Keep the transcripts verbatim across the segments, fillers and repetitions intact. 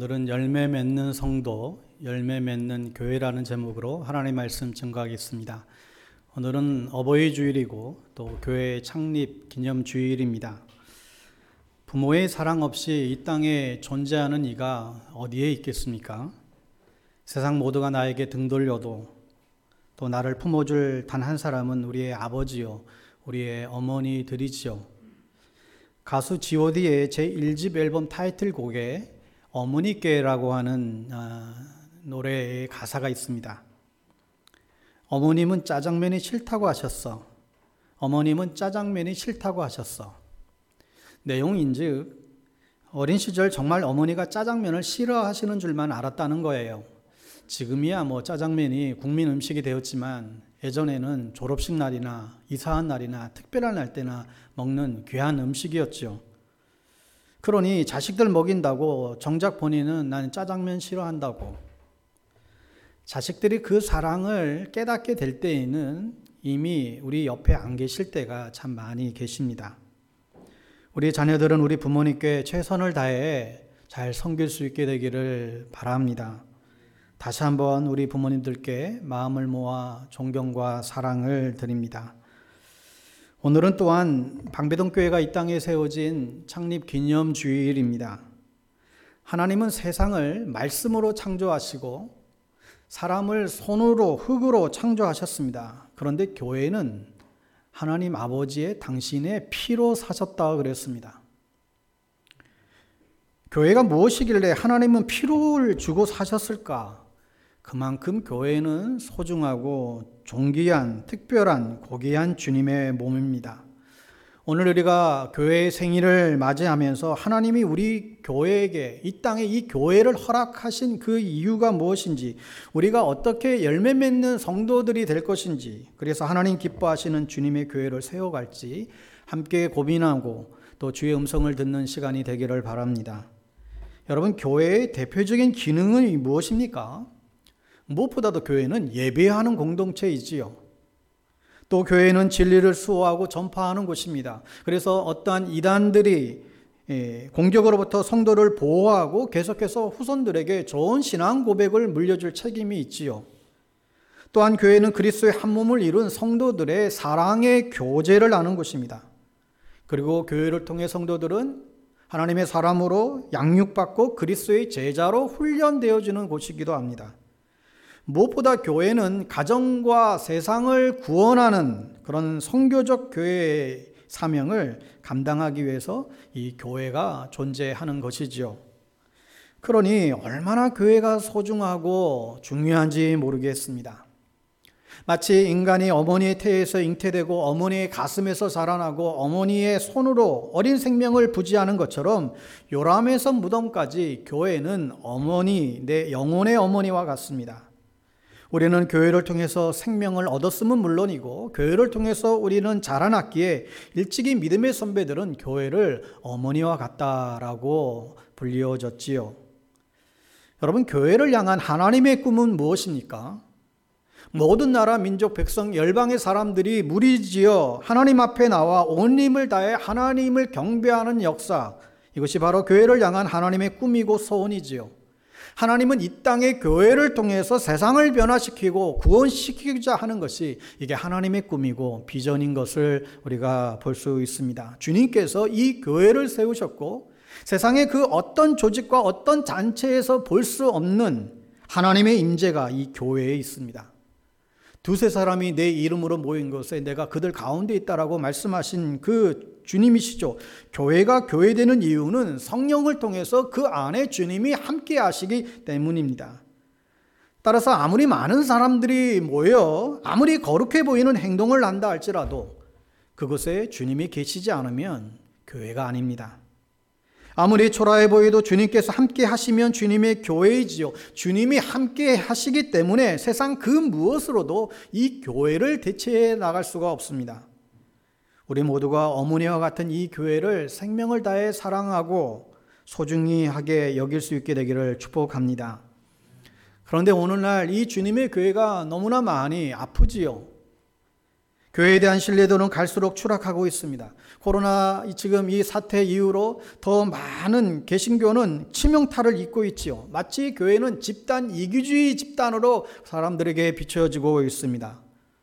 오늘은 열매 맺는 성도, 열매 맺는 교회라는 제목으로 하나님의 말씀 증거하겠습니다. 오늘은 어버이 주일이고 또 교회 창립 기념 주일입니다. 부모의 사랑 없이 이 땅에 존재하는 이가 어디에 있겠습니까? 세상 모두가 나에게 등 돌려도 또 나를 품어줄 단 한 사람은 우리의 아버지요, 우리의 어머니들이지요. 가수 지 오 디의 제일 집 앨범 타이틀곡에 어머니께라고 하는 아, 노래의 가사가 있습니다. 어머님은 짜장면이 싫다고 하셨어. 어머님은 짜장면이 싫다고 하셨어. 내용인즉 어린 시절 정말 어머니가 짜장면을 싫어하시는 줄만 알았다는 거예요. 지금이야 뭐 짜장면이 국민 음식이 되었지만 예전에는 졸업식 날이나 이사한 날이나 특별한 날 때나 먹는 귀한 음식이었죠. 그러니 자식들 먹인다고 정작 본인은 나는 짜장면 싫어한다고. 자식들이 그 사랑을 깨닫게 될 때에는 이미 우리 옆에 안 계실 때가 참 많이 계십니다. 우리 자녀들은 우리 부모님께 최선을 다해 잘 섬길 수 있게 되기를 바랍니다. 다시 한번 우리 부모님들께 마음을 모아 존경과 사랑을 드립니다. 오늘은 또한 방배동교회가 이 땅에 세워진 창립 기념 주일입니다. 하나님은 세상을 말씀으로 창조하시고 사람을 손으로 흙으로 창조하셨습니다. 그런데 교회는 하나님 아버지의 당신의 피로 사셨다고 그랬습니다. 교회가 무엇이길래 하나님은 피를 주고 사셨을까? 그만큼 교회는 소중하고 존귀한 특별한 고귀한 주님의 몸입니다. 오늘 우리가 교회의 생일을 맞이하면서 하나님이 우리 교회에게 이 땅에 이 교회를 허락하신 그 이유가 무엇인지, 우리가 어떻게 열매 맺는 성도들이 될 것인지, 그래서 하나님 기뻐하시는 주님의 교회를 세워갈지 함께 고민하고 또 주의 음성을 듣는 시간이 되기를 바랍니다. 여러분, 교회의 대표적인 기능은 무엇입니까? 무엇보다도 교회는 예배하는 공동체이지요. 또 교회는 진리를 수호하고 전파하는 곳입니다. 그래서 어떠한 이단들이 공격으로부터 성도를 보호하고 계속해서 후손들에게 좋은 신앙 고백을 물려줄 책임이 있지요. 또한 교회는 그리스도의 한 몸을 이룬 성도들의 사랑의 교제를 나눈 곳입니다. 그리고 교회를 통해 성도들은 하나님의 사람으로 양육받고 그리스도의 제자로 훈련되어지는 곳이기도 합니다. 무엇보다 교회는 가정과 세상을 구원하는 그런 선교적 교회의 사명을 감당하기 위해서 이 교회가 존재하는 것이지요. 그러니 얼마나 교회가 소중하고 중요한지 모르겠습니다. 마치 인간이 어머니의 태에서 잉태되고 어머니의 가슴에서 자라나고 어머니의 손으로 어린 생명을 부지하는 것처럼 요람에서 무덤까지 교회는 어머니, 내 영혼의 어머니와 같습니다. 우리는 교회를 통해서 생명을 얻었음은 물론이고 교회를 통해서 우리는 자라났기에 일찍이 믿음의 선배들은 교회를 어머니와 같다라고 불리워졌지요. 여러분, 교회를 향한 하나님의 꿈은 무엇입니까? 모든 나라, 민족, 백성, 열방의 사람들이 무리지어 하나님 앞에 나와 온 힘을 다해 하나님을 경배하는 역사, 이것이 바로 교회를 향한 하나님의 꿈이고 소원이지요. 하나님은 이 땅의 교회를 통해서 세상을 변화시키고 구원시키고자 하는 것이 이게 하나님의 꿈이고 비전인 것을 우리가 볼 수 있습니다. 주님께서 이 교회를 세우셨고 세상의 그 어떤 조직과 어떤 단체에서 볼 수 없는 하나님의 임재가 이 교회에 있습니다. 두세 사람이 내 이름으로 모인 곳에 내가 그들 가운데 있다라고 말씀하신 그 주님이시죠. 교회가 교회되는 이유는 성령을 통해서 그 안에 주님이 함께 하시기 때문입니다. 따라서 아무리 많은 사람들이 모여 아무리 거룩해 보이는 행동을 한다 할지라도 그곳에 주님이 계시지 않으면 교회가 아닙니다. 아무리 초라해 보여도 주님께서 함께 하시면 주님의 교회이지요. 주님이 함께 하시기 때문에 세상 그 무엇으로도 이 교회를 대체해 나갈 수가 없습니다. 우리 모두가 어머니와 같은 이 교회를 생명을 다해 사랑하고 소중히 하게 여길 수 있게 되기를 축복합니다. 그런데 오늘날 이 주님의 교회가 너무나 많이 아프지요. 교회에 대한 신뢰도는 갈수록 추락하고 있습니다. 코로나 지금 이 사태 이후로 더 많은 개신교는 치명타를 입고 있지요. 마치 교회는 집단 이기주의 집단으로 사람들에게 비춰지고 있습니다.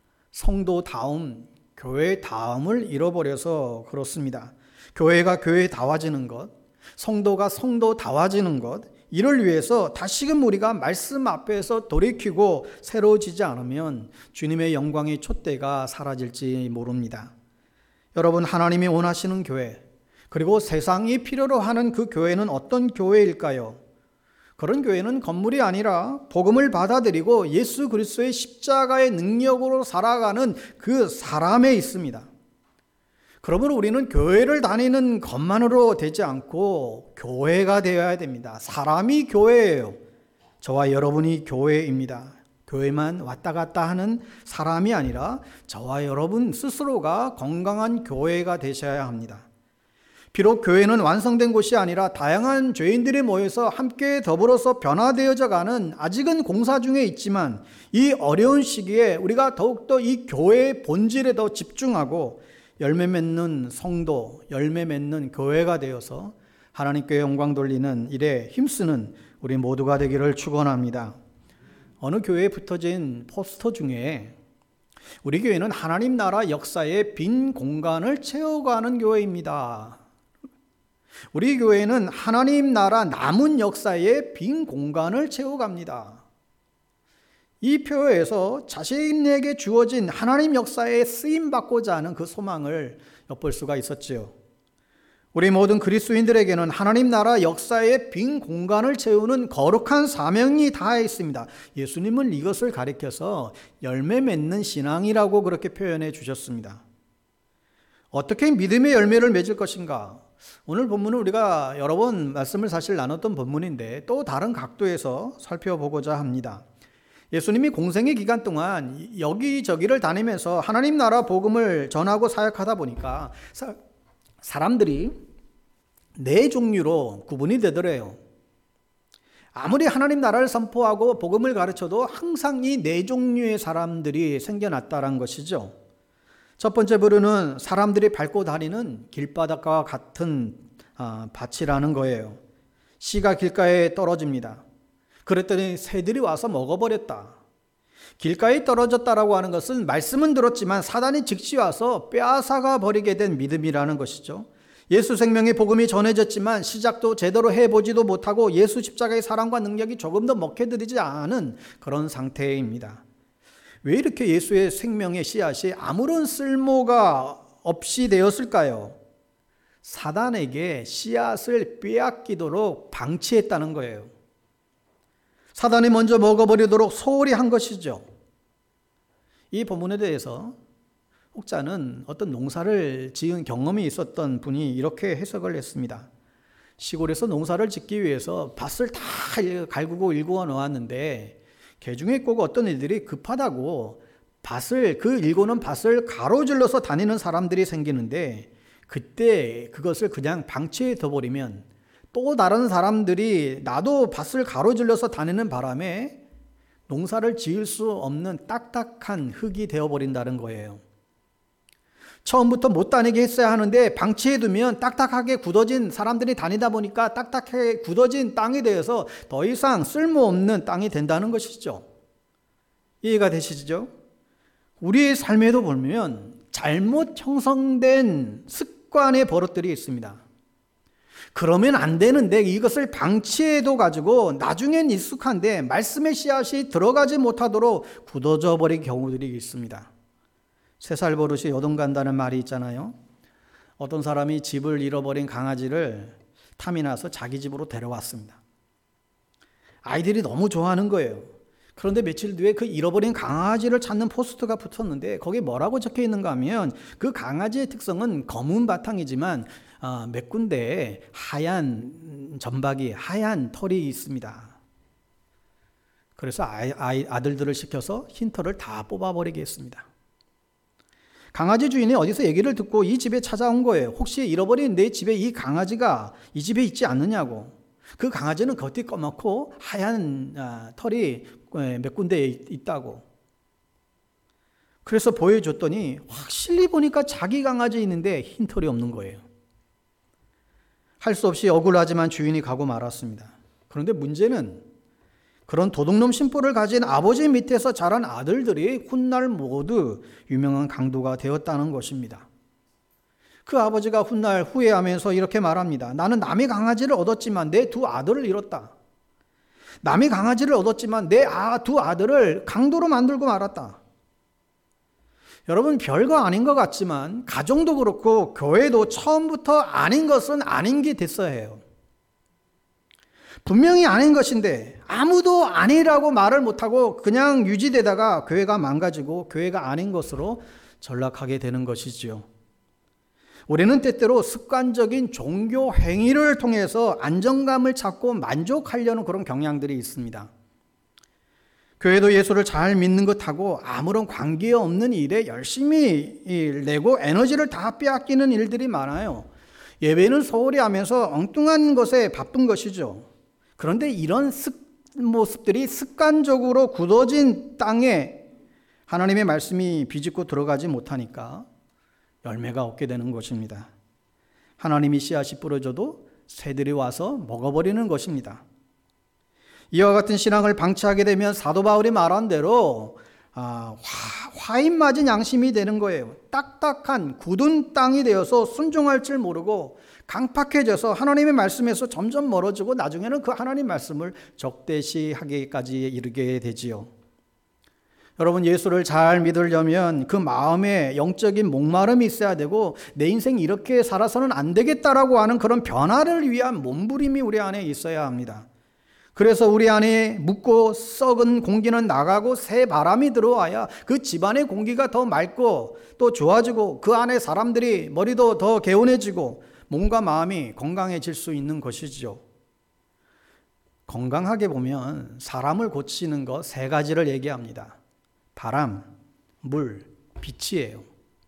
성도다움, 교회다움을 잃어버려서 그렇습니다. 교회가 교회다워지는 것, 성도가 성도다워지는 것, 이를 위해서 다시금 우리가 말씀 앞에서 돌이키고 새로워지지 않으면 주님의 영광의 촛대가 사라질지 모릅니다. 여러분, 하나님이 원하시는 교회, 그리고 세상이 필요로 하는 그 교회는 어떤 교회일까요? 그런 교회는 건물이 아니라 복음을 받아들이고 예수 그리스도의 십자가의 능력으로 살아가는 그 사람에 있습니다. 그러므로 우리는 교회를 다니는 것만으로 되지 않고 교회가 되어야 됩니다. 사람이 교회예요. 저와 여러분이 교회입니다. 교회만 왔다 갔다 하는 사람이 아니라 저와 여러분 스스로가 건강한 교회가 되셔야 합니다. 비록 교회는 완성된 곳이 아니라 다양한 죄인들이 모여서 함께 더불어서 변화되어져 가는 아직은 공사 중에 있지만 이 어려운 시기에 우리가 더욱더 이 교회의 본질에 더 집중하고 열매 맺는 성도, 열매 맺는 교회가 되어서 하나님께 영광 돌리는 일에 힘쓰는 우리 모두가 되기를 축원합니다. 어느 교회에 붙어진 포스터 중에 우리 교회는 하나님 나라 역사의 빈 공간을 채워가는 교회입니다. 우리 교회는 하나님 나라 남은 역사의 빈 공간을 채워갑니다. 이 표에서 자신에게 주어진 하나님 역사에 쓰임받고자 하는 그 소망을 엿볼 수가 있었지요. 우리 모든 그리스도인들에게는 하나님 나라 역사의 빈 공간을 채우는 거룩한 사명이 다 있습니다. 예수님은 이것을 가리켜서 열매 맺는 신앙이라고 그렇게 표현해 주셨습니다. 어떻게 믿음의 열매를 맺을 것인가? 오늘 본문은 우리가 여러 번 말씀을 사실 나눴던 본문인데 또 다른 각도에서 살펴보고자 합니다. 예수님이 공생의 기간 동안 여기저기를 다니면서 하나님 나라 복음을 전하고 사역하다 보니까 사, 사람들이 네 종류로 구분이 되더래요. 아무리 하나님 나라를 선포하고 복음을 가르쳐도 항상 이 네 종류의 사람들이 생겨났다는 것이죠. 첫 번째 부류는 사람들이 밟고 다니는 길바닥과 같은 밭이라는 거예요. 씨가 길가에 떨어집니다. 그랬더니 새들이 와서 먹어버렸다. 길가에 떨어졌다라고 하는 것은 말씀은 들었지만 사단이 즉시 와서 빼앗아가 버리게 된 믿음이라는 것이죠. 예수 생명의 복음이 전해졌지만 시작도 제대로 해보지도 못하고 예수 십자가의 사랑과 능력이 조금도 먹혀들이지 않은 그런 상태입니다. 왜 이렇게 예수의 생명의 씨앗이 아무런 쓸모가 없이 되었을까요? 사단에게 씨앗을 빼앗기도록 방치했다는 거예요. 사단이 먼저 먹어버리도록 소홀히 한 것이죠. 이 본문에 대해서 혹자는 어떤 농사를 지은 경험이 있었던 분이 이렇게 해석을 했습니다. 시골에서 농사를 짓기 위해서 밭을 다 갈구고 일구어 놓았는데 개중에 꼭 어떤 일들이 급하다고 밭을 그 일구는 밭을 가로질러서 다니는 사람들이 생기는데 그때 그것을 그냥 방치해 둬버리면 또 다른 사람들이 나도 밭을 가로질러서 다니는 바람에 농사를 지을 수 없는 딱딱한 흙이 되어버린다는 거예요. 처음부터 못 다니게 했어야 하는데 방치해두면 딱딱하게 굳어진 사람들이 다니다 보니까 딱딱하게 굳어진 땅이 되어서 더 이상 쓸모없는 땅이 된다는 것이죠. 이해가 되시죠? 우리의 삶에도 보면 잘못 형성된 습관의 버릇들이 있습니다. 그러면 안 되는데 이것을 방치해도 가지고 나중엔 익숙한데 말씀의 씨앗이 들어가지 못하도록 굳어져 버린 경우들이 있습니다. 세 살 버릇이 요동 간다는 말이 있잖아요. 어떤 사람이 집을 잃어버린 강아지를 탐이 나서 자기 집으로 데려왔습니다. 아이들이 너무 좋아하는 거예요. 그런데 며칠 뒤에 그 잃어버린 강아지를 찾는 포스터가 붙었는데 거기에 뭐라고 적혀 있는가 하면 그 강아지의 특성은 검은 바탕이지만 어, 몇 군데에 하얀 점박이, 하얀 털이 있습니다. 그래서 아이, 아이, 아들들을 시켜서 흰 털을 다 뽑아버리게 했습니다. 강아지 주인이 어디서 얘기를 듣고 이 집에 찾아온 거예요. 혹시 잃어버린 내 집에 이 강아지가 이 집에 있지 않느냐고. 그 강아지는 겉이 검었고 하얀 아, 털이 몇 군데에 있다고. 그래서 보여줬더니 확실히 보니까 자기 강아지 있는데 흰털이 없는 거예요. 할 수 없이 억울하지만 주인이 가고 말았습니다. 그런데 문제는 그런 도둑놈 심보를 가진 아버지 밑에서 자란 아들들이 훗날 모두 유명한 강도가 되었다는 것입니다. 그 아버지가 훗날 후회하면서 이렇게 말합니다. 나는 남의 강아지를 얻었지만 내 두 아들을 잃었다. 남의 강아지를 얻었지만 내 두 아들을 강도로 만들고 말았다. 여러분, 별거 아닌 것 같지만 가정도 그렇고 교회도 처음부터 아닌 것은 아닌 게 됐어야 해요. 분명히 아닌 것인데 아무도 아니라고 말을 못하고 그냥 유지되다가 교회가 망가지고 교회가 아닌 것으로 전락하게 되는 것이지요. 우리는 때때로 습관적인 종교 행위를 통해서 안정감을 찾고 만족하려는 그런 경향들이 있습니다. 교회도 예수를 잘 믿는 것하고 아무런 관계없는 일에 열심히 내고 에너지를 다 빼앗기는 일들이 많아요. 예배는 소홀히 하면서 엉뚱한 것에 바쁜 것이죠. 그런데 이런 습, 모습들이 습관적으로 굳어진 땅에 하나님의 말씀이 비집고 들어가지 못하니까 열매가 없게 되는 것입니다. 하나님이 씨앗이 뿌려져도 새들이 와서 먹어버리는 것입니다. 이와 같은 신앙을 방치하게 되면 사도 바울이 말한 대로 아, 화, 화인 맞은 양심이 되는 거예요. 딱딱한 굳은 땅이 되어서 순종할 줄 모르고 강팍해져서 하나님의 말씀에서 점점 멀어지고 나중에는 그 하나님 말씀을 적대시하기까지 이르게 되지요. 여러분, 예수를 잘 믿으려면 그 마음에 영적인 목마름이 있어야 되고 내 인생 이렇게 살아서는 안 되겠다라고 하는 그런 변화를 위한 몸부림이 우리 안에 있어야 합니다. 그래서 우리 안에 묻고 썩은 공기는 나가고 새 바람이 들어와야 그 집안의 공기가 더 맑고 또 좋아지고 그 안에 사람들이 머리도 더 개운해지고 몸과 마음이 건강해질 수 있는 것이죠. 건강하게 보면 사람을 고치는 것 세 가지를 얘기합니다. 바람, 물, 빛이에요.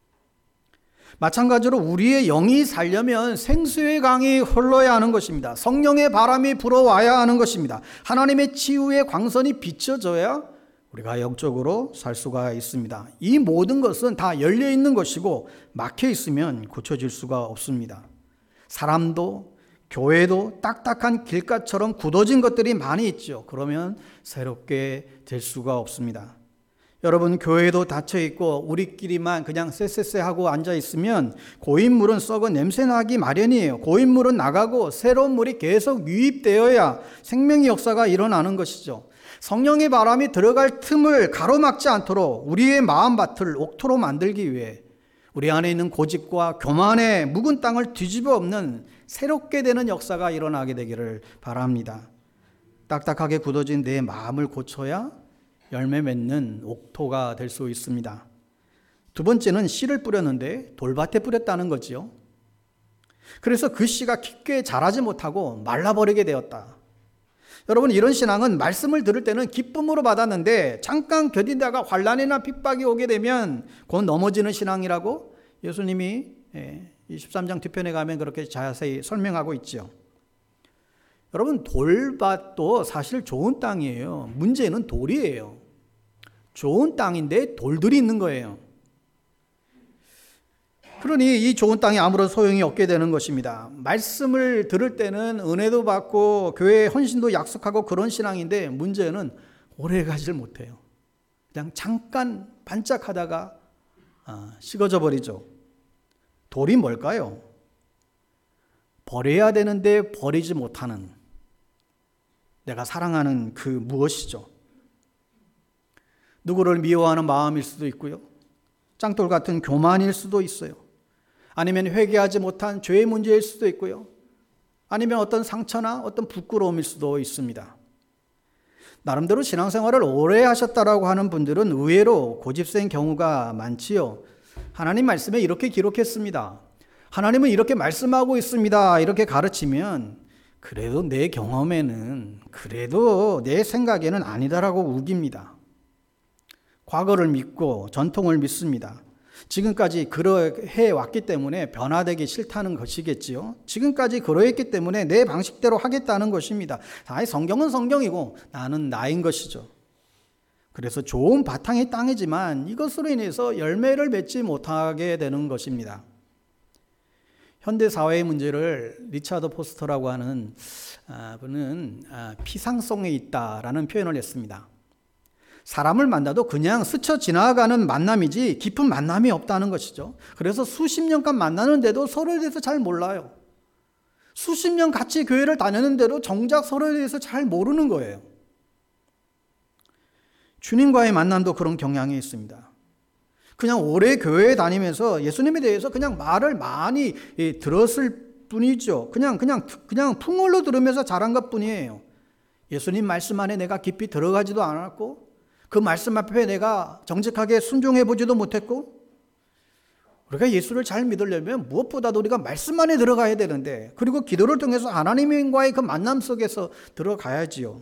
마찬가지로 우리의 영이 살려면 생수의 강이 흘러야 하는 것입니다. 성령의 바람이 불어와야 하는 것입니다. 하나님의 치유의 광선이 비춰져야 우리가 영적으로 살 수가 있습니다. 이 모든 것은 다 열려 있는 것이고 막혀 있으면 고쳐질 수가 없습니다. 사람도 교회도 딱딱한 길가처럼 굳어진 것들이 많이 있죠. 그러면 새롭게 될 수가 없습니다. 여러분, 교회도 닫혀있고 우리끼리만 그냥 쎄쎄쎄하고 앉아있으면 고인물은 썩은 냄새나기 마련이에요. 고인물은 나가고 새로운 물이 계속 유입되어야 생명의 역사가 일어나는 것이죠. 성령의 바람이 들어갈 틈을 가로막지 않도록 우리의 마음밭을 옥토로 만들기 위해 우리 안에 있는 고집과 교만의 묵은 땅을 뒤집어 엎는 새롭게 되는 역사가 일어나게 되기를 바랍니다. 딱딱하게 굳어진 내 마음을 고쳐야 열매 맺는 옥토가 될 수 있습니다. 두 번째는 씨를 뿌렸는데 돌밭에 뿌렸다는 거지요. 그래서 그 씨가 깊게 자라지 못하고 말라버리게 되었다. 여러분, 이런 신앙은 말씀을 들을 때는 기쁨으로 받았는데 잠깐 견디다가 환난이나 핍박이 오게 되면 곧 넘어지는 신앙이라고 예수님이 이십삼 장 뒤편에 가면 그렇게 자세히 설명하고 있죠. 여러분, 돌밭도 사실 좋은 땅이에요. 문제는 돌이에요. 좋은 땅인데 돌들이 있는 거예요. 그러니 이 좋은 땅이 아무런 소용이 없게 되는 것입니다. 말씀을 들을 때는 은혜도 받고 교회에 헌신도 약속하고 그런 신앙인데 문제는 오래 가지를 못해요. 그냥 잠깐 반짝하다가 식어져 버리죠. 돌이 뭘까요? 버려야 되는데 버리지 못하는, 내가 사랑하는 그 무엇이죠? 누구를 미워하는 마음일 수도 있고요. 짱돌 같은 교만일 수도 있어요. 아니면 회개하지 못한 죄의 문제일 수도 있고요. 아니면 어떤 상처나 어떤 부끄러움일 수도 있습니다. 나름대로 신앙생활을 오래 하셨다라고 하는 분들은 의외로 고집센 경우가 많지요. 하나님 말씀에 이렇게 기록했습니다. 하나님은 이렇게 말씀하고 있습니다. 이렇게 가르치면 그래도 내 경험에는, 그래도 내 생각에는 아니다라고 우깁니다. 과거를 믿고 전통을 믿습니다. 지금까지 그러해 왔기 때문에 변화되기 싫다는 것이겠지요. 지금까지 그러했기 때문에 내 방식대로 하겠다는 것입니다. 아예 성경은 성경이고 나는 나인 것이죠. 그래서 좋은 바탕이 땅이지만 이것으로 인해서 열매를 맺지 못하게 되는 것입니다. 현대 사회의 문제를 리차드 포스터라고 하는 분은 피상성에 있다라는 표현을 했습니다. 사람을 만나도 그냥 스쳐 지나가는 만남이지 깊은 만남이 없다는 것이죠. 그래서 수십 년간 만나는데도 서로에 대해서 잘 몰라요. 수십 년 같이 교회를 다녔는데도 정작 서로에 대해서 잘 모르는 거예요. 주님과의 만남도 그런 경향이 있습니다. 그냥 오래 교회에 다니면서 예수님에 대해서 그냥 말을 많이 들었을 뿐이죠. 그냥 그냥 그냥 풍월로 들으면서 자란 것뿐이에요. 예수님 말씀 안에 내가 깊이 들어가지도 않았고 그 말씀 앞에 내가 정직하게 순종해 보지도 못했고, 우리가 예수를 잘 믿으려면 무엇보다도 우리가 말씀 안에 들어가야 되는데, 그리고 기도를 통해서 하나님과의 그 만남 속에서 들어가야지요.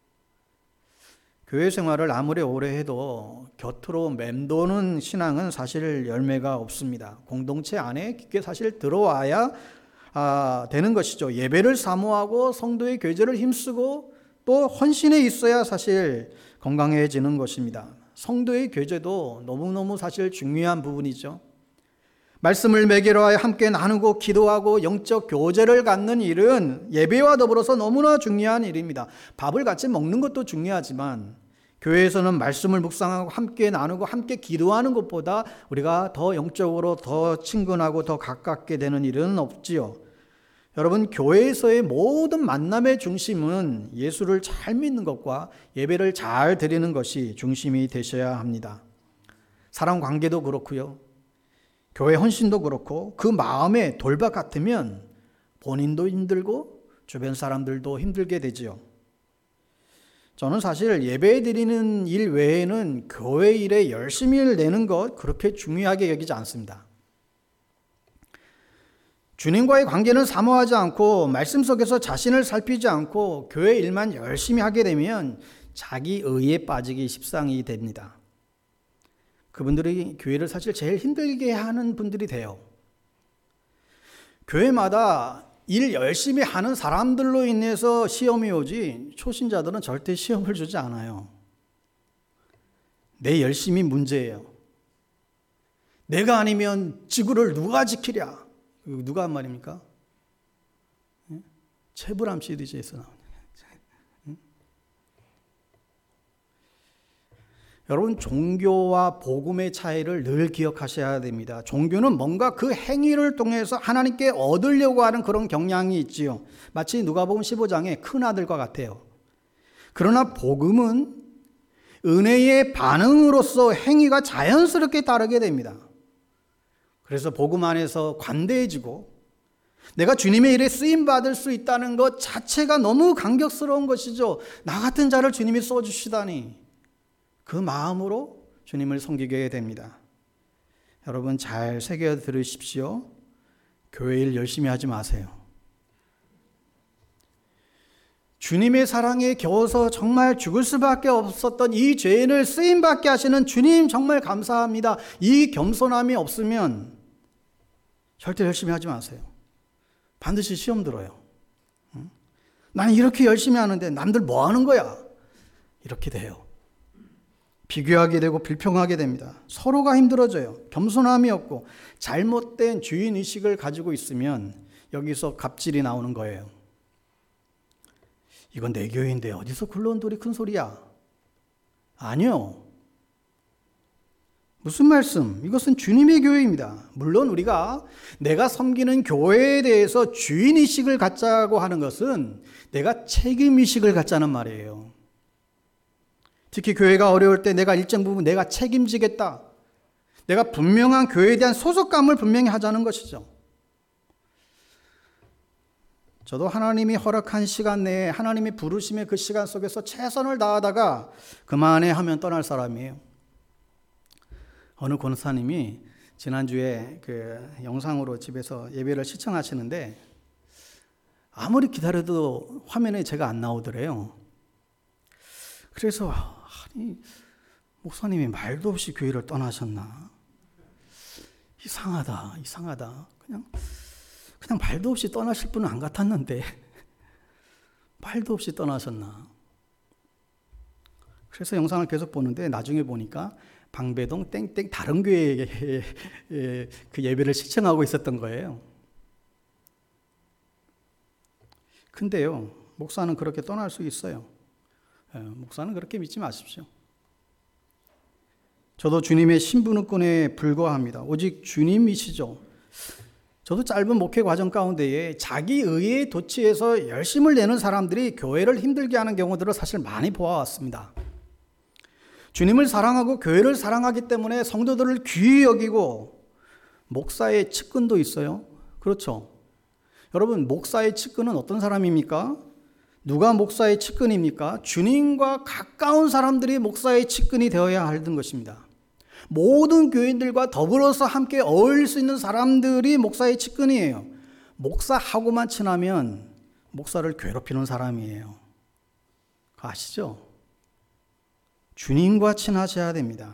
교회 생활을 아무리 오래 해도 곁으로 맴도는 신앙은 사실 열매가 없습니다. 공동체 안에 깊게 사실 들어와야 아, 되는 것이죠. 예배를 사모하고 성도의 교제를 힘쓰고 또 헌신해 있어야 사실 건강해지는 것입니다. 성도의 교제도 너무너무 사실 중요한 부분이죠. 말씀을 매개로 하여 함께 나누고 기도하고 영적 교제를 갖는 일은 예배와 더불어서 너무나 중요한 일입니다. 밥을 같이 먹는 것도 중요하지만 교회에서는 말씀을 묵상하고 함께 나누고 함께 기도하는 것보다 우리가 더 영적으로 더 친근하고 더 가깝게 되는 일은 없지요. 여러분, 교회에서의 모든 만남의 중심은 예수를 잘 믿는 것과 예배를 잘 드리는 것이 중심이 되셔야 합니다. 사람 관계도 그렇고요. 교회 헌신도 그렇고 그 마음에 돌박 같으면 본인도 힘들고 주변 사람들도 힘들게 되지요. 저는 사실 예배 드리는 일 외에는 교회 일에 열심히 내는 것 그렇게 중요하게 여기지 않습니다. 주님과의 관계는 사모하지 않고 말씀 속에서 자신을 살피지 않고 교회 일만 열심히 하게 되면 자기 의에 빠지기 십상이 됩니다. 그분들이 교회를 사실 제일 힘들게 하는 분들이 돼요. 교회마다 일 열심히 하는 사람들로 인해서 시험이 오지 초신자들은 절대 시험을 주지 않아요. 내 열심이 문제예요. 내가 아니면 지구를 누가 지키랴? 누가 한 말입니까? 채브람 시리즈에서 나오는. 여러분, 종교와 복음의 차이를 늘 기억하셔야 됩니다. 종교는 뭔가 그 행위를 통해서 하나님께 얻으려고 하는 그런 경향이 있지요. 마치 누가복음 십오 장의 큰아들과 같아요. 그러나 복음은 은혜의 반응으로서 행위가 자연스럽게 따르게 됩니다. 그래서 복음 안에서 관대해지고 내가 주님의 일에 쓰임받을 수 있다는 것 자체가 너무 감격스러운 것이죠. 나 같은 자를 주님이 써주시다니. 그 마음으로 주님을 섬기게 됩니다. 여러분, 잘 새겨 들으십시오. 교회 일 열심히 하지 마세요. 주님의 사랑에 겨워서 정말 죽을 수밖에 없었던 이 죄인을 쓰임받게 하시는 주님 정말 감사합니다. 이 겸손함이 없으면 절대 열심히 하지 마세요. 반드시 시험 들어요. 응? 나는 이렇게 열심히 하는데 남들 뭐 하는 거야? 이렇게 돼요. 비교하게 되고 불평하게 됩니다. 서로가 힘들어져요. 겸손함이 없고 잘못된 주인의식을 가지고 있으면 여기서 갑질이 나오는 거예요. 이건 내 교회인데 어디서 굴러온 돌이 큰 소리야? 아니요. 무슨 말씀? 이것은 주님의 교회입니다. 물론 우리가 내가 섬기는 교회에 대해서 주인의식을 갖자고 하는 것은 내가 책임의식을 갖자는 말이에요. 특히 교회가 어려울 때 내가 일정 부분 내가 책임지겠다. 내가 분명한 교회에 대한 소속감을 분명히 하자는 것이죠. 저도 하나님이 허락한 시간 내에 하나님이 부르심의 그 시간 속에서 최선을 다하다가 그만해 하면 떠날 사람이에요. 어느 권사님이 지난주에 그 영상으로 집에서 예배를 시청하시는데 아무리 기다려도 화면에 제가 안 나오더래요. 그래서 아니, 목사님이 말도 없이 교회를 떠나셨나? 이상하다, 이상하다. 그냥 그냥 말도 없이 떠나실 분은 안 같았는데 말도 없이 떠나셨나? 그래서 영상을 계속 보는데 나중에 보니까 방배동 땡땡 다른 교회에 그 예배를 시청하고 있었던 거예요. 근데요, 목사는 그렇게 떠날 수 있어요. 목사는 그렇게 믿지 마십시오. 저도 주님의 신분권에 불과합니다. 오직 주님이시죠. 저도 짧은 목회 과정 가운데에 자기 의에 도취해서 열심을 내는 사람들이 교회를 힘들게 하는 경우들을 사실 많이 보아왔습니다. 주님을 사랑하고 교회를 사랑하기 때문에 성도들을 귀히 여기고 목사의 측근도 있어요. 그렇죠. 여러분, 목사의 측근은 어떤 사람입니까? 누가 목사의 측근입니까? 주님과 가까운 사람들이 목사의 측근이 되어야 하는 것입니다. 모든 교인들과 더불어서 함께 어울릴 수 있는 사람들이 목사의 측근이에요. 목사하고만 친하면 목사를 괴롭히는 사람이에요. 아시죠? 주님과 친하셔야 됩니다.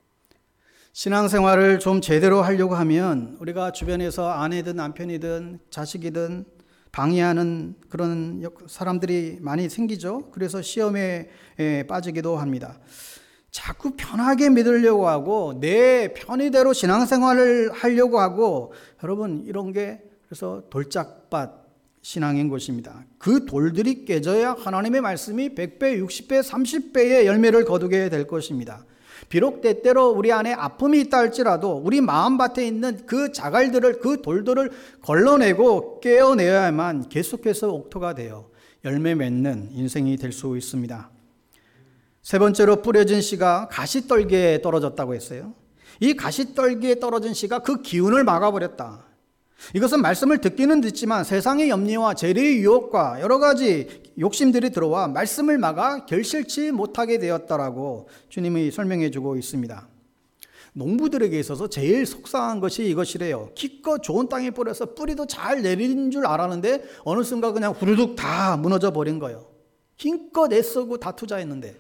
신앙생활을 좀 제대로 하려고 하면 우리가 주변에서 아내든 남편이든 자식이든 방해하는 그런 사람들이 많이 생기죠. 그래서 시험에 빠지기도 합니다. 자꾸 편하게 믿으려고 하고 내 편의대로 신앙생활을 하려고 하고, 여러분, 이런 게 그래서 돌짝밭 신앙인 것입니다. 그 돌들이 깨져야 하나님의 말씀이 백 배, 육십 배, 삼십 배의 열매를 거두게 될 것입니다. 비록 때때로 우리 안에 아픔이 있다 할지라도 우리 마음밭에 있는 그 자갈들을, 그 돌들을 걸러내고 깨어내야만 계속해서 옥토가 되어 열매 맺는 인생이 될 수 있습니다. 세 번째로 뿌려진 씨가 가시떨기에 떨어졌다고 했어요. 이 가시떨기에 떨어진 씨가 그 기운을 막아버렸다. 이것은 말씀을 듣기는 듣지만 세상의 염려와 재리의 유혹과 여러 가지 욕심들이 들어와 말씀을 막아 결실치 못하게 되었다라고 주님이 설명해 주고 있습니다. 농부들에게 있어서 제일 속상한 것이 이것이래요. 기껏 좋은 땅에 뿌려서 뿌리도 잘 내리는 줄 알았는데 어느 순간 그냥 후루룩 다 무너져 버린 거예요. 힘껏 애쓰고 다 투자했는데.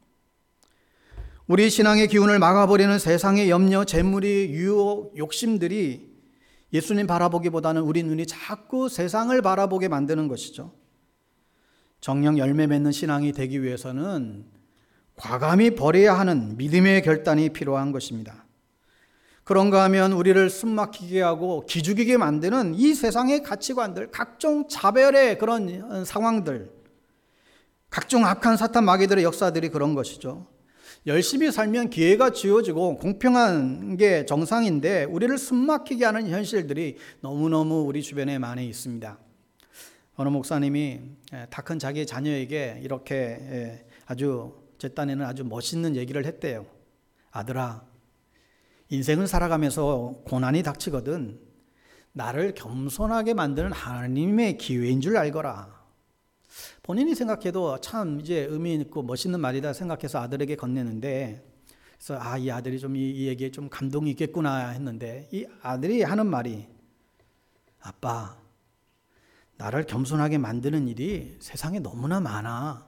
우리 신앙의 기운을 막아버리는 세상의 염려, 재물이, 유혹, 욕심들이 예수님 바라보기보다는 우리 눈이 자꾸 세상을 바라보게 만드는 것이죠. 정녕 열매 맺는 신앙이 되기 위해서는 과감히 버려야 하는 믿음의 결단이 필요한 것입니다. 그런가 하면 우리를 숨막히게 하고 기죽이게 만드는 이 세상의 가치관들, 각종 차별의 그런 상황들, 각종 악한 사탄 마귀들의 역사들이 그런 것이죠. 열심히 살면 기회가 주어지고 공평한 게 정상인데 우리를 숨막히게 하는 현실들이 너무너무 우리 주변에 많이 있습니다. 어느 목사님이 다 큰 자기 자녀에게 이렇게 아주 제 딴에는 아주 멋있는 얘기를 했대요. 아들아, 인생을 살아가면서 고난이 닥치거든 나를 겸손하게 만드는 하나님의 기회인 줄 알거라. 본인이 생각해도 참 이제 의미 있고 멋있는 말이다 생각해서 아들에게 건네는데, 그래서 아, 이 아들이 좀 이, 이 얘기에 좀 감동이 있겠구나 했는데, 이 아들이 하는 말이, 아빠, 나를 겸손하게 만드는 일이 세상에 너무나 많아.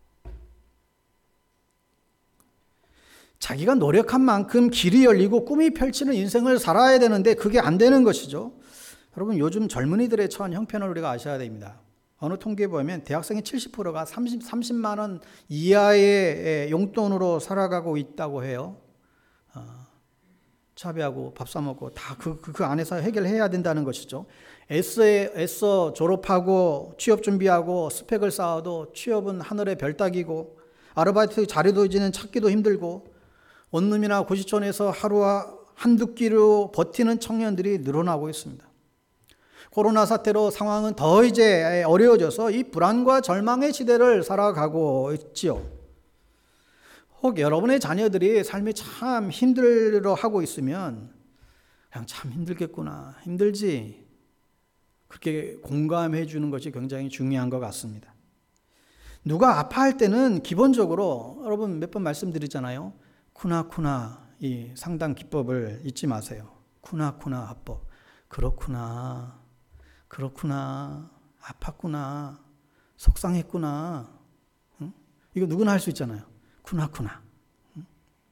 자기가 노력한 만큼 길이 열리고 꿈이 펼치는 인생을 살아야 되는데 그게 안 되는 것이죠. 여러분, 요즘 젊은이들의 처한 형편을 우리가 아셔야 됩니다. 어느 통계에 보면 대학생의 칠십 퍼센트가 삼십, 삼십만 원 이하의 용돈으로 살아가고 있다고 해요. 어, 차비하고 밥 사먹고 다 그 그, 그 안에서 해결해야 된다는 것이죠. 애써, 애써 졸업하고 취업 준비하고 스펙을 쌓아도 취업은 하늘의 별 따기고, 아르바이트 자리도 이제는 찾기도 힘들고, 원룸이나 고시촌에서 하루와 한두 끼로 버티는 청년들이 늘어나고 있습니다. 코로나 사태로 상황은 더 이제 어려워져서 이 불안과 절망의 시대를 살아가고 있지요. 혹 여러분의 자녀들이 삶이 참 힘들어하고 있으면 그냥 참 힘들겠구나, 힘들지, 그렇게 공감해 주는 것이 굉장히 중요한 것 같습니다. 누가 아파할 때는 기본적으로 여러분 몇 번 말씀드리잖아요. 쿠나쿠나 이 상담 기법을 잊지 마세요. 쿠나쿠나 합법. 그렇구나. 그렇구나. 아팠구나. 속상했구나. 응? 이거 누구나 할 수 있잖아요. 쿠나쿠나. 응?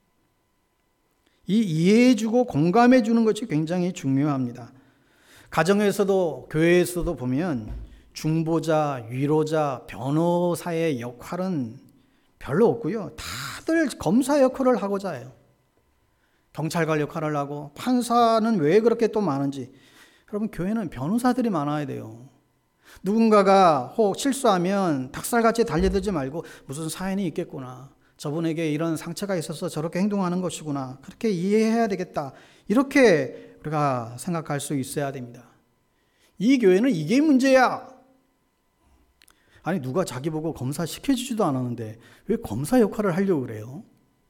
이 이해해주고 공감해주는 것이 굉장히 중요합니다. 가정에서도 교회에서도 보면 중보자, 위로자, 변호사의 역할은 별로 없고요. 다 다들 검사 역할을 하고자 해요. 경찰관 역할을 하고, 판사는 왜 그렇게 또 많은지. 여러분, 교회는 변호사들이 많아야 돼요. 누군가가 혹 실수하면 닭살같이 달려들지 말고 무슨 사연이 있겠구나, 저분에게 이런 상처가 있어서 저렇게 행동하는 것이구나, 그렇게 이해해야 되겠다, 이렇게 우리가 생각할 수 있어야 됩니다. 이 교회는 이게 문제야. 아니, 누가 자기 보고 검사 시켜주지도 않았는데 왜 검사 역할을 하려고 그래요?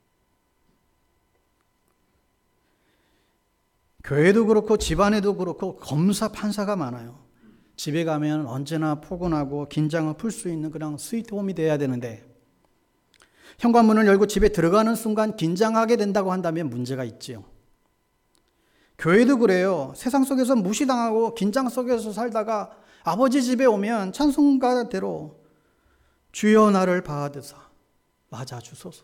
교회도 그렇고 집안에도 그렇고 검사 판사가 많아요. 집에 가면 언제나 포근하고 긴장을 풀 수 있는 그냥 스위트홈이 돼야 되는데, 현관문을 열고 집에 들어가는 순간 긴장하게 된다고 한다면 문제가 있지요. 교회도 그래요. 세상 속에서 무시당하고 긴장 속에서 살다가 아버지 집에 오면 찬송가대로 주여 나를 받으사 맞아주소서.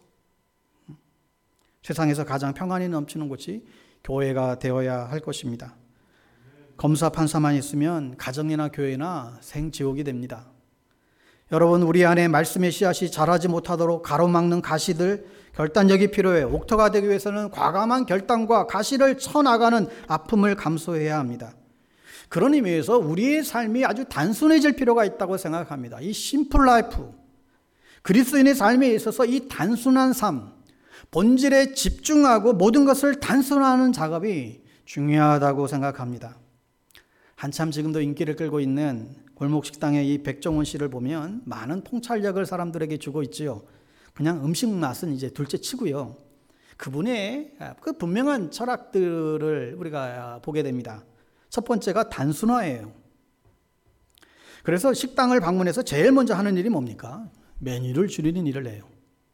세상에서 가장 평안이 넘치는 곳이 교회가 되어야 할 것입니다. 검사 판사만 있으면 가정이나 교회나 생지옥이 됩니다. 여러분, 우리 안에 말씀의 씨앗이 자라지 못하도록 가로막는 가시들, 결단력이 필요해요. 옥토가 되기 위해서는 과감한 결단과 가시를 쳐나가는 아픔을 감수해야 합니다. 그런 의미에서 우리의 삶이 아주 단순해질 필요가 있다고 생각합니다. 이 심플 라이프, 그리스도인의 삶에 있어서 이 단순한 삶, 본질에 집중하고 모든 것을 단순화하는 작업이 중요하다고 생각합니다. 한참 지금도 인기를 끌고 있는 골목식당의 이 백종원 씨를 보면 많은 통찰력을 사람들에게 주고 있지요. 그냥 음식 맛은 이제 둘째 치고요. 그분의 그 분명한 철학들을 우리가 보게 됩니다. 첫 번째가 단순화예요. 그래서 식당을 방문해서 제일 먼저 하는 일이 뭡니까? 메뉴를 줄이는 일을 해요.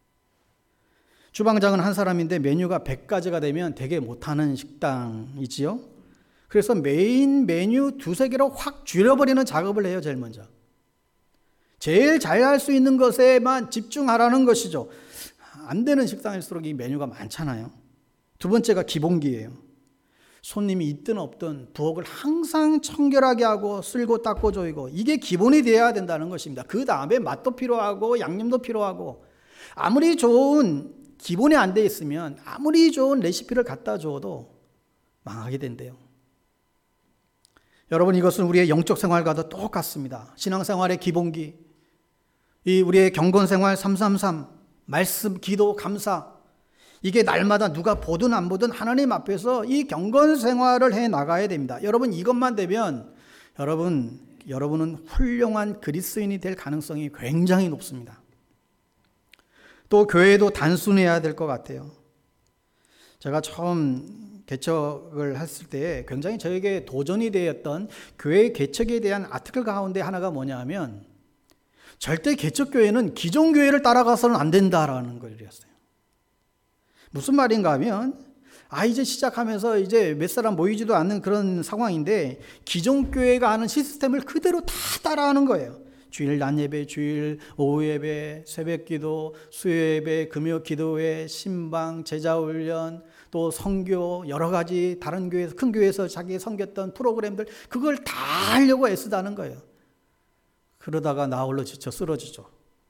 주방장은 한 사람인데 메뉴가 백 가지가 되면 되게 못하는 식당이지요. 그래서 메인 메뉴 두세 개로 확 줄여버리는 작업을 해요. 제일 먼저. 제일 잘할 수 있는 것에만 집중하라는 것이죠. 안 되는 식당일수록 이 메뉴가 많잖아요. 두 번째가 기본기예요. 손님이 있든 없든 부엌을 항상 청결하게 하고 쓸고 닦고 조이고, 이게 기본이 되어야 된다는 것입니다. 그 다음에 맛도 필요하고 양념도 필요하고, 아무리 좋은 기본이 안 돼 있으면 아무리 좋은 레시피를 갖다 줘도 망하게 된대요. 여러분, 이것은 우리의 영적 생활과도 똑같습니다. 신앙생활의 기본기, 이 우리의 경건생활 삼삼삼, 말씀, 기도, 감사, 이게 날마다 누가 보든 안 보든 하나님 앞에서 이 경건생활을 해 나가야 됩니다. 여러분, 이것만 되면 여러분, 여러분은 훌륭한 그리스도인이 될 가능성이 굉장히 높습니다. 또 교회도 단순해야 될 것 같아요. 제가 처음 개척을 했을 때 굉장히 저에게 도전이 되었던 교회 개척에 대한 아티클 가운데 하나가 뭐냐 하면, 절대 개척교회는 기존 교회를 따라가서는 안 된다라는 거였어요. 무슨 말인가 하면, 아 이제 시작하면서 이제 몇 사람 모이지도 않는 그런 상황인데 기존 교회가 하는 시스템을 그대로 다 따라하는 거예요. 주일 낮 예배, 주일 오후 예배, 새벽 기도, 수요 예배, 금요 기도회, 신방, 제자 훈련, 또 선교, 여러 가지 다른 교회에서, 큰 교회에서 자기 섬겼던 프로그램들, 그걸 다 하려고 애쓰다는 거예요. 그러다가 나홀로 지쳐 쓰러지죠.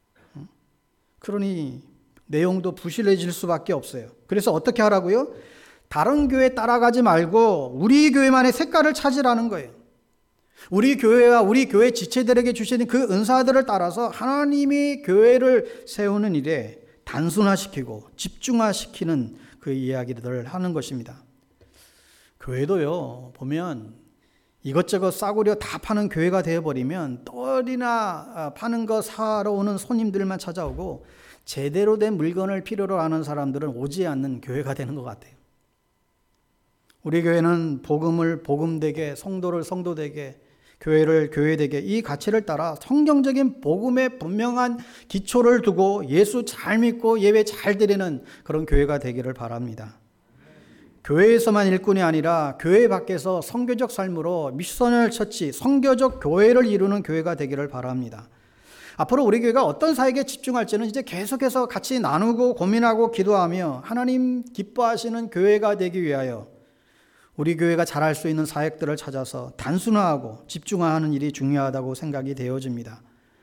그러니 내용도 부실해질 수밖에 없어요. 그래서 어떻게 하라고요? 다른 교회 따라가지 말고 우리 교회만의 색깔을 찾으라는 거예요. 우리 교회와 우리 교회 지체들에게 주시는 그 은사들을 따라서 하나님이 교회를 세우는 일에 단순화시키고 집중화시키는 그 이야기들을 하는 것입니다. 교회도요, 보면 이것저것 싸구려 다 파는 교회가 되어버리면 떡이나 파는 거 사러 오는 손님들만 찾아오고 제대로 된 물건을 필요로 하는 사람들은 오지 않는 교회가 되는 것 같아요. 우리 교회는 복음을 복음되게, 성도를 성도되게, 교회를 교회되게, 이 가치를 따라 성경적인 복음의 분명한 기초를 두고 예수 잘 믿고 예배 잘 드리는 그런 교회가 되기를 바랍니다. 교회에서만 일꾼이 아니라 교회 밖에서 선교적 삶으로 미셔널 처치, 선교적 교회를 이루는 교회가 되기를 바랍니다. 앞으로 우리 교회가 어떤 사역에 집중할지는 이제 계속해서 같이 나누고 고민하고 기도하며 하나님 기뻐하시는 교회가 되기 위하여 우리 교회가 잘할 수 있는 사역들을 찾아서 단순화하고 집중화하는 일이 중요하다고 생각이 되어집니다.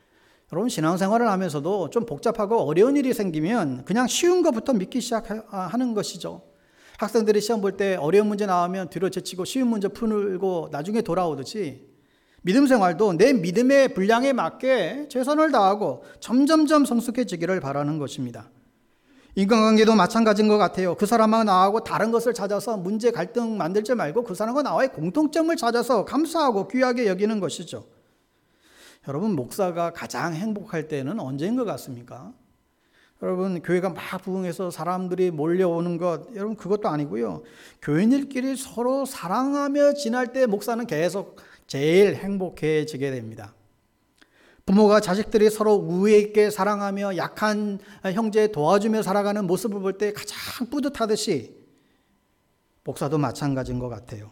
여러분, 신앙생활을 하면서도 좀 복잡하고 어려운 일이 생기면 그냥 쉬운 것부터 믿기 시작하는 것이죠. 학생들이 시험 볼 때 어려운 문제 나오면 뒤로 제치고 쉬운 문제 풀고 나중에 돌아오듯이 믿음 생활도 내 믿음의 분량에 맞게 최선을 다하고 점점점 성숙해지기를 바라는 것입니다. 인간관계도 마찬가지인 것 같아요. 그 사람하고 나하고 다른 것을 찾아서 문제 갈등 만들지 말고 그 사람과 나와의 공통점을 찾아서 감사하고 귀하게 여기는 것이죠. 여러분, 목사가 가장 행복할 때는 언제인 것 같습니까? 여러분, 교회가 막 부흥해서 사람들이 몰려오는 것, 여러분 그것도 아니고요. 교인들끼리 서로 사랑하며 지날 때 목사는 계속 제일 행복해지게 됩니다. 부모가 자식들이 서로 우애 있게 사랑하며 약한 형제 도와주며 살아가는 모습을 볼 때 가장 뿌듯하듯이 목사도 마찬가지인 것 같아요.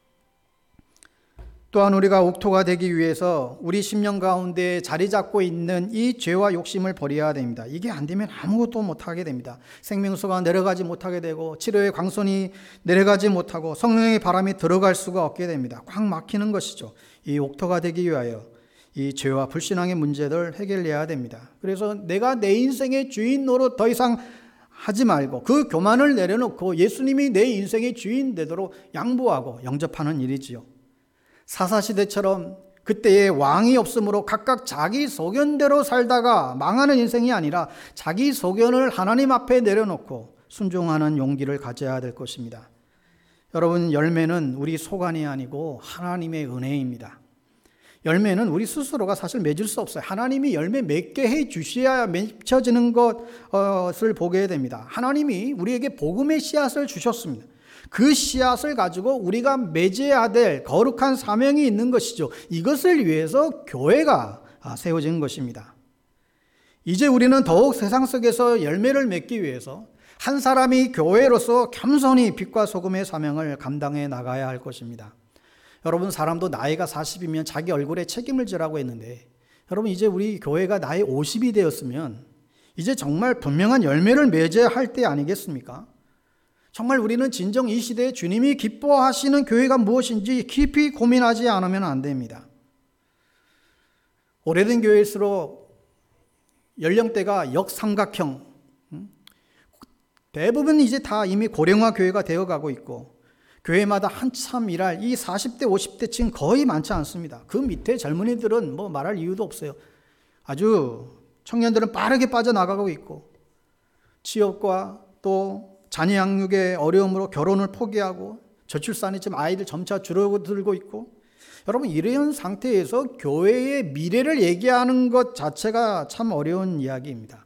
또한 우리가 옥토가 되기 위해서 우리 심령 가운데 자리 잡고 있는 이 죄와 욕심을 버려야 됩니다. 이게 안 되면 아무것도 못하게 됩니다. 생명수가 내려가지 못하게 되고 치료의 광선이 내려가지 못하고 성령의 바람이 들어갈 수가 없게 됩니다. 꽉 막히는 것이죠. 이 옥토가 되기 위하여 이 죄와 불신앙의 문제를 해결해야 됩니다. 그래서 내가 내 인생의 주인 노릇 더 이상 하지 말고 그 교만을 내려놓고 예수님이 내 인생의 주인 되도록 양보하고 영접하는 일이지요. 사사시대처럼 그때의 왕이 없으므로 각각 자기 소견대로 살다가 망하는 인생이 아니라 자기 소견을 하나님 앞에 내려놓고 순종하는 용기를 가져야 될 것입니다. 여러분, 열매는 우리 소관이 아니고 하나님의 은혜입니다. 열매는 우리 스스로가 사실 맺을 수 없어요. 하나님이 열매 맺게 해 주셔야 맺혀지는 것을 보게 됩니다. 하나님이 우리에게 복음의 씨앗을 주셨습니다. 그 씨앗을 가지고 우리가 맺어야 될 거룩한 사명이 있는 것이죠. 이것을 위해서 교회가 세워진 것입니다. 이제 우리는 더욱 세상 속에서 열매를 맺기 위해서 한 사람이 교회로서 겸손히 빛과 소금의 사명을 감당해 나가야 할 것입니다. 여러분, 사람도 나이가 사십이면 자기 얼굴에 책임을 지라고 했는데, 여러분, 이제 우리 교회가 나이 오십이 되었으면 이제 정말 분명한 열매를 맺어야 할 때 아니겠습니까? 정말 우리는 진정 이 시대에 주님이 기뻐하시는 교회가 무엇인지 깊이 고민하지 않으면 안 됩니다. 오래된 교회일수록 연령대가 역삼각형, 대부분 이제 다 이미 고령화 교회가 되어가고 있고, 교회마다 한참 일할 이 사십 대, 오십 대층 거의 많지 않습니다. 그 밑에 젊은이들은 뭐 말할 이유도 없어요. 아주 청년들은 빠르게 빠져나가고 있고, 취업과 또 자녀 양육의 어려움으로 결혼을 포기하고 저출산이 지금 아이들 점차 줄어들고 있고, 여러분, 이런 상태에서 교회의 미래를 얘기하는 것 자체가 참 어려운 이야기입니다.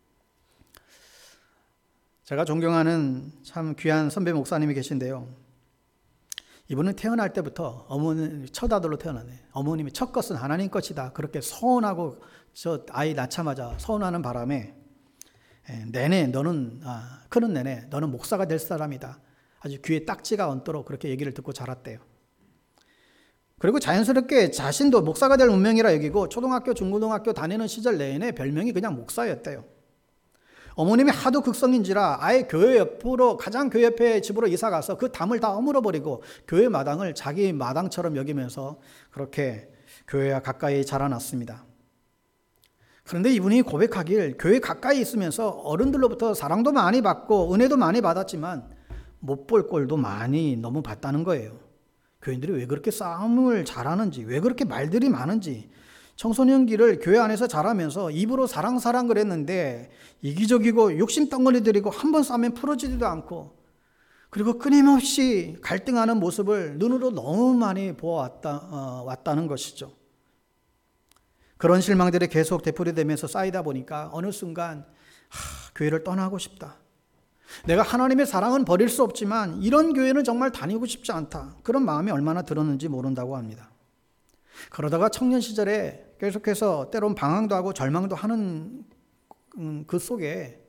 제가 존경하는 참 귀한 선배 목사님이 계신데요. 이분은 태어날 때부터 어머니 첫 아들로 태어났네. 어머님이 첫 것은 하나님 것이다, 그렇게 서운하고 저 아이 낳자마자 서운하는 바람에 내내 너는 아, 크는 내내 너는 목사가 될 사람이다, 아주 귀에 딱지가 얹도록 그렇게 얘기를 듣고 자랐대요. 그리고 자연스럽게 자신도 목사가 될 운명이라 여기고 초등학교 중고등학교 다니는 시절 내내 별명이 그냥 목사였대요. 어머님이 하도 극성인지라 아예 교회 옆으로, 가장 교회 옆에 집으로 이사 가서 그 담을 다 허물어버리고 교회 마당을 자기 마당처럼 여기면서 그렇게 교회와 가까이 자라났습니다. 그런데 이분이 고백하길 교회 가까이 있으면서 어른들로부터 사랑도 많이 받고 은혜도 많이 받았지만 못 볼 꼴도 많이 너무 봤다는 거예요. 교인들이 왜 그렇게 싸움을 잘하는지, 왜 그렇게 말들이 많은지, 청소년기를 교회 안에서 자라면서 입으로 사랑사랑 그랬는데 이기적이고 욕심덩어리들이고 한 번 싸면 풀어지지도 않고, 그리고 끊임없이 갈등하는 모습을 눈으로 너무 많이 보아왔다, 어, 왔다는 것이죠. 그런 실망들이 계속 되풀이되면서 쌓이다 보니까 어느 순간 하, 교회를 떠나고 싶다. 내가 하나님의 사랑은 버릴 수 없지만 이런 교회는 정말 다니고 싶지 않다. 그런 마음이 얼마나 들었는지 모른다고 합니다. 그러다가 청년 시절에 계속해서 때론 방황도 하고 절망도 하는 그 속에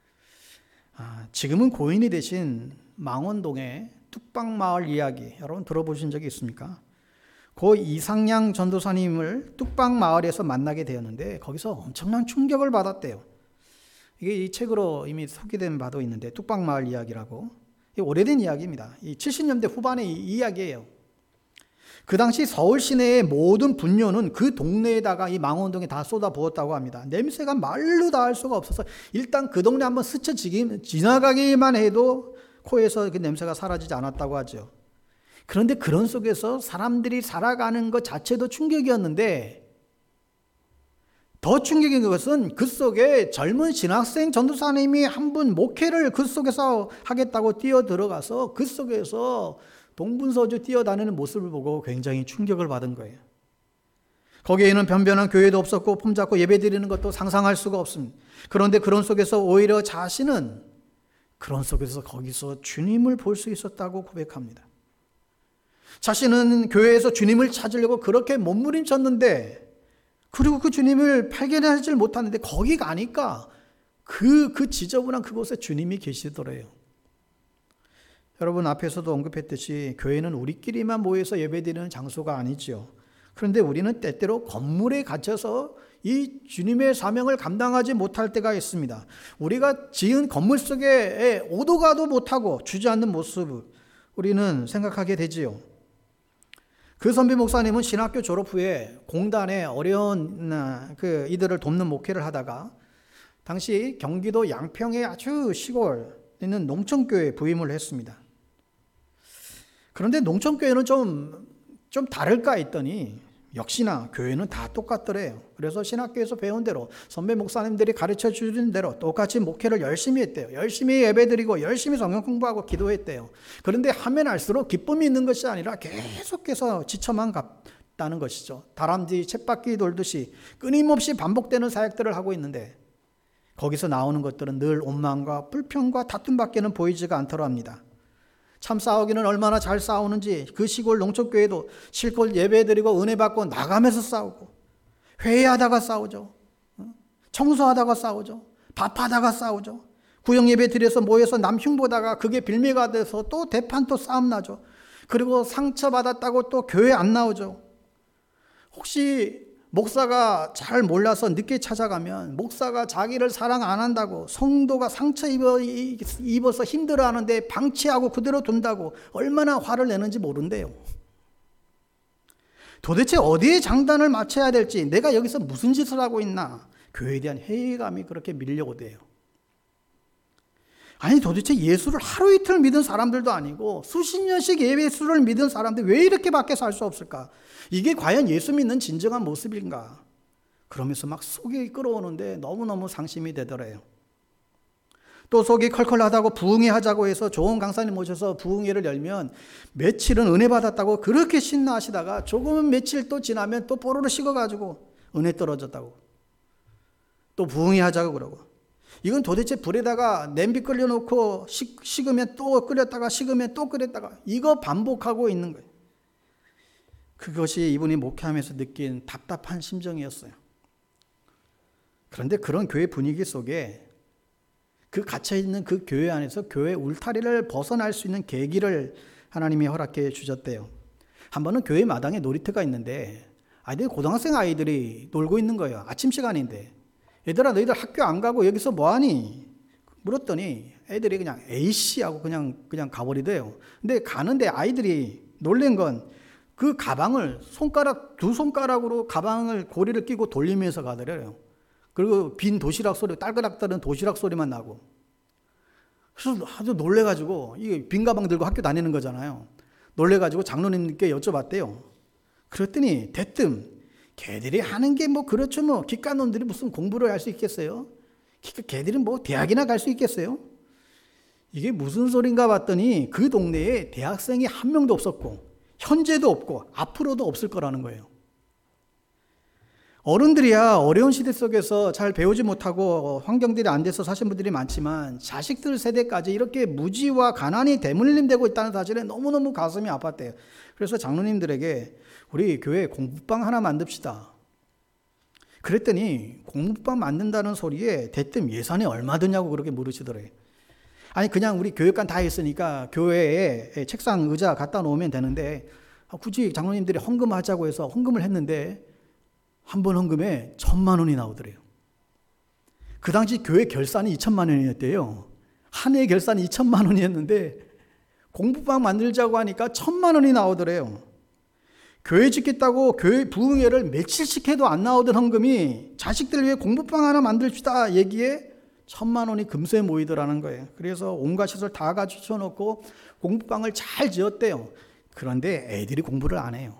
지금은 고인이 되신 망원동의 뚝방마을 이야기, 여러분 들어보신 적이 있습니까? 고 이상양 전도사님을 뚝방마을에서 만나게 되었는데 거기서 엄청난 충격을 받았대요. 이게 이 책으로 이미 소개된 바도 있는데, 뚝방마을 이야기라고. 이게 오래된 이야기입니다. 이 칠십 년대 후반의 이 이야기예요. 그 당시 서울 시내의 모든 분뇨는 그 동네에다가 이 망원동에 다 쏟아 부었다고 합니다. 냄새가 말로 다 할 수가 없어서 일단 그 동네 한번 스쳐 지나가기만 해도 코에서 그 냄새가 사라지지 않았다고 하죠. 그런데 그런 속에서 사람들이 살아가는 것 자체도 충격이었는데, 더 충격인 것은 그 속에 젊은 신학생 전도사님이 한 분 목회를 그 속에서 하겠다고 뛰어 들어가서 그 속에서 동분서주 뛰어다니는 모습을 보고 굉장히 충격을 받은 거예요. 거기에는 변변한 교회도 없었고 품잡고 예배드리는 것도 상상할 수가 없습니다. 그런데 그런 속에서 오히려 자신은 그런 속에서 거기서 주님을 볼 수 있었다고 고백합니다. 자신은 교회에서 주님을 찾으려고 그렇게 몸부림쳤는데, 그리고 그 주님을 발견하지 못하는데 거기 가니까 그, 그 지저분한 그곳에 주님이 계시더래요. 여러분, 앞에서도 언급했듯이 교회는 우리끼리만 모여서 예배드리는 장소가 아니죠. 그런데 우리는 때때로 건물에 갇혀서 이 주님의 사명을 감당하지 못할 때가 있습니다. 우리가 지은 건물 속에 오도 가도 못하고 주저앉는 모습을 우리는 생각하게 되지요. 그 선배 목사님은 신학교 졸업 후에 공단에 어려운 그 이들을 돕는 목회를 하다가 당시 경기도 양평의 아주 시골에 있는 농촌교회에 부임을 했습니다. 그런데 농촌교회는 좀, 좀 다를까 했더니 역시나 교회는 다 똑같더래요. 그래서 신학교에서 배운 대로 선배 목사님들이 가르쳐 주는 대로 똑같이 목회를 열심히 했대요. 열심히 예배드리고 열심히 성경 공부하고 기도했대요. 그런데 하면 할수록 기쁨이 있는 것이 아니라 계속해서 지쳐만 갔다는 것이죠. 다람쥐 쳇바퀴 돌듯이 끊임없이 반복되는 사역들을 하고 있는데 거기서 나오는 것들은 늘 원망과 불평과 다툼밖에는 보이지가 않더라 합니다. 참 싸우기는 얼마나 잘 싸우는지 그 시골 농촌교회도 실컷 예배드리고 은혜 받고 나가면서 싸우고, 회의하다가 싸우죠. 청소하다가 싸우죠. 밥하다가 싸우죠. 구역 예배 드려서 모여서 남 흉보다가 그게 빌미가 돼서 또 대판 또 싸움 나죠. 그리고 상처받았다고 또 교회 안 나오죠. 혹시 목사가 잘 몰라서 늦게 찾아가면 목사가 자기를 사랑 안 한다고, 성도가 상처 입어, 입어서 힘들어하는데 방치하고 그대로 둔다고 얼마나 화를 내는지 모른대요. 도대체 어디에 장단을 맞춰야 될지, 내가 여기서 무슨 짓을 하고 있나, 교회에 대한 회의감이 그렇게 밀려오대요. 아니 도대체 예수를 하루 이틀 믿은 사람들도 아니고 수십 년씩 예수를 믿은 사람들 왜 이렇게 밖에 살 수 없을까? 이게 과연 예수 믿는 진정한 모습인가? 그러면서 막 속이 끓어오는데 너무너무 상심이 되더래요. 또 속이 컬컬하다고 부흥회 하자고 해서 좋은 강사님 모셔서 부흥회를 열면 며칠은 은혜 받았다고 그렇게 신나하시다가 조금 며칠 또 지나면 또 뽀로로 식어가지고 은혜 떨어졌다고 또 부흥회 하자고 그러고, 이건 도대체 불에다가 냄비 끓여놓고 식, 식으면 또 끓였다가 식으면 또 끓였다가 이거 반복하고 있는 거예요. 그것이 이분이 목회하면서 느낀 답답한 심정이었어요. 그런데 그런 교회 분위기 속에 그 갇혀있는 그 교회 안에서 교회 울타리를 벗어날 수 있는 계기를 하나님이 허락해 주셨대요. 한 번은 교회 마당에 놀이터가 있는데 아이들이 고등학생 아이들이 놀고 있는 거예요. 아침 시간인데. 얘들아 너희들 학교 안 가고 여기서 뭐하니? 물었더니 애들이 그냥 에이씨 하고 그냥 그냥 가버리대요. 근데 가는데 아이들이 놀란 건 그 가방을 손가락 두 손가락으로 가방을 고리를 끼고 돌리면서 가더래요. 그리고 빈 도시락 소리, 딸그락다른 도시락 소리만 나고. 그래서 아주 놀래가지고 이게 빈 가방 들고 학교 다니는 거잖아요. 놀래가지고 장로님께 여쭤봤대요. 그랬더니 대뜸 걔들이 하는 게 뭐 그렇죠, 뭐 기관 놈들이 무슨 공부를 할 수 있겠어요? 걔들은 뭐 대학이나 갈 수 있겠어요? 이게 무슨 소린가 봤더니 그 동네에 대학생이 한 명도 없었고 현재도 없고 앞으로도 없을 거라는 거예요. 어른들이야 어려운 시대 속에서 잘 배우지 못하고 환경들이 안 돼서 사신 분들이 많지만 자식들 세대까지 이렇게 무지와 가난이 대물림되고 있다는 사실에 너무너무 가슴이 아팠대요. 그래서 장로님들에게 우리 교회 공부방 하나 만듭시다. 그랬더니 공부방 만든다는 소리에 대뜸 예산이 얼마 드냐고 그렇게 물으시더래요. 아니 그냥 우리 교육관 다 있으니까 교회에 책상 의자 갖다 놓으면 되는데 굳이 장로님들이 헌금하자고 해서 헌금을 했는데 한 번 헌금에 천만 원이 나오더래요. 그 당시 교회 결산이 이천만 원이었대요. 한 해 결산이 이천만 원이었는데 공부방 만들자고 하니까 천만 원이 나오더래요. 교회 짓겠다고 교회 부흥회를 며칠씩 해도 안 나오던 헌금이 자식들 위해 공부방 하나 만들시다 얘기에 천만 원이 금세 모이더라는 거예요. 그래서 온갖 시설 다 갖춰 놓고 공부방을 잘 지었대요. 그런데 애들이 공부를 안 해요.